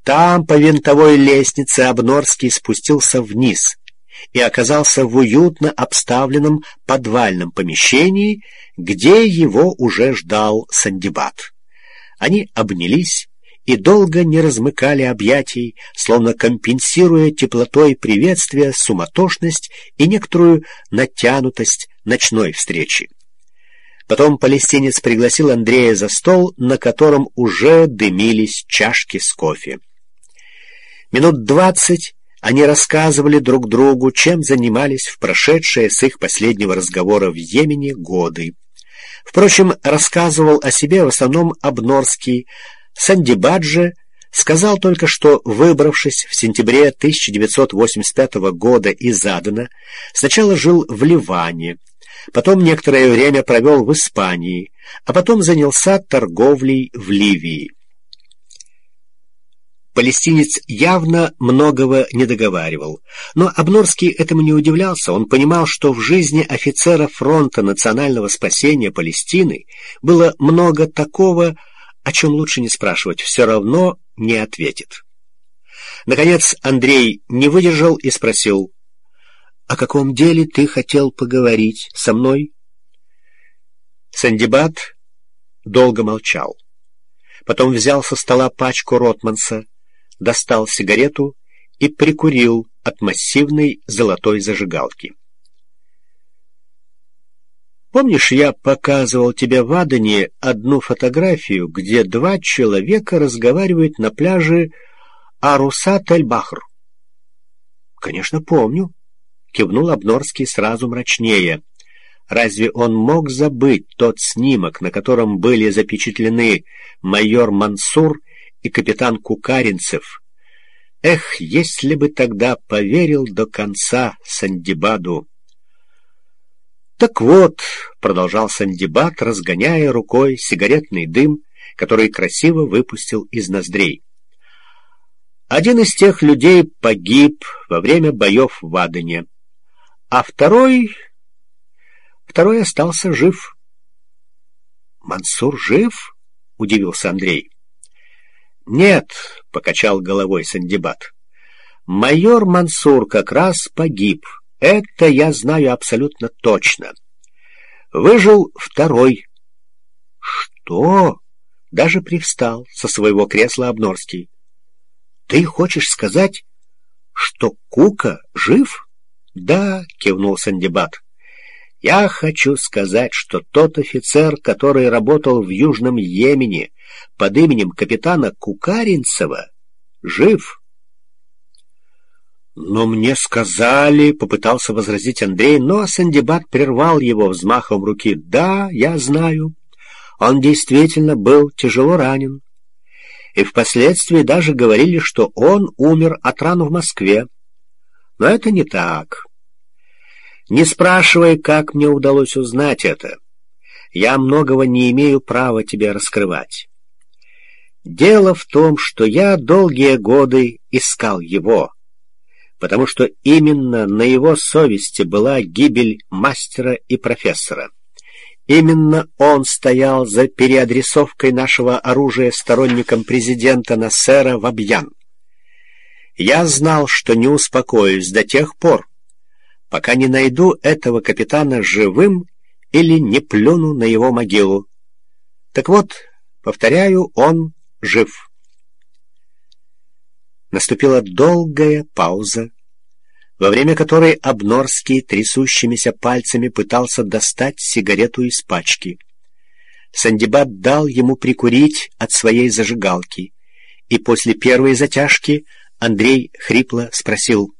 Там, по винтовой лестнице, Обнорский спустился вниз и оказался в уютно обставленном подвальном помещении, где его уже ждал Сандибад. Они обнялись и долго не размыкали объятий, словно компенсируя теплотой приветствия суматошность и некоторую натянутость ночной встречи. Потом палестинец пригласил Андрея за стол, на котором уже дымились чашки с кофе. Минут 20 они рассказывали друг другу, чем занимались в прошедшие с их последнего разговора в Йемене годы. Впрочем, рассказывал о себе в основном Обнорский. Сандибад же сказал только, что, выбравшись в сентябре 1985 года из Адена, сначала жил в Ливане, потом некоторое время провел в Испании, а потом занялся торговлей в Ливии. Палестинец явно многого не договаривал, но Обнорский этому не удивлялся. Он понимал, что в жизни офицера фронта национального спасения Палестины было много такого, о чем лучше не спрашивать, все равно не ответит. Наконец Андрей не выдержал и спросил: «О каком деле ты хотел поговорить со мной?» Сандибад долго молчал. Потом взял со стола пачку Ротманса, достал сигарету и прикурил от массивной золотой зажигалки. «Помнишь, я показывал тебе в Адене одну фотографию, где два человека разговаривают на пляже Арусат-эль-Бахр?» «Конечно, помню», — кивнул Обнорский сразу мрачнее. Разве он мог забыть тот снимок, на котором были запечатлены майор Мансур и капитан Кукаринцев? Эх, если бы тогда поверил до конца Сандибаду! «Так вот», — продолжал Сандибад, разгоняя рукой сигаретный дым, который красиво выпустил из ноздрей, «один из тех людей погиб во время боев в Адене, а второй остался жив». «Мансур жив?» — удивился Андрей. «Нет», — покачал головой Сандибад, — «майор Мансур как раз погиб. Это я знаю абсолютно точно. Выжил второй». «Что?» — даже привстал со своего кресла Обнорский. «Ты хочешь сказать, что Кука жив?» «Да», — кивнул Сандибад. «Я хочу сказать, что тот офицер, который работал в Южном Йемене под именем капитана Кукаринцева, жив». «Но мне сказали», — попытался возразить Андрей, но Сандибад прервал его взмахом руки. «Да, я знаю. Он действительно был тяжело ранен. И впоследствии даже говорили, что он умер от ран в Москве. Но это не так. Не спрашивай, как мне удалось узнать это. Я многого не имею права тебе раскрывать. Дело в том, что я долгие годы искал его, потому что именно на его совести была гибель мастера и профессора. Именно он стоял за переадресовкой нашего оружия сторонникам президента Нассера в Абьян. Я знал, что не успокоюсь до тех пор, пока не найду этого капитана живым или не плюну на его могилу. Так вот, повторяю, он жив». Наступила долгая пауза, во время которой Обнорский трясущимися пальцами пытался достать сигарету из пачки. Сандибад дал ему прикурить от своей зажигалки, и после первой затяжки Андрей хрипло спросил: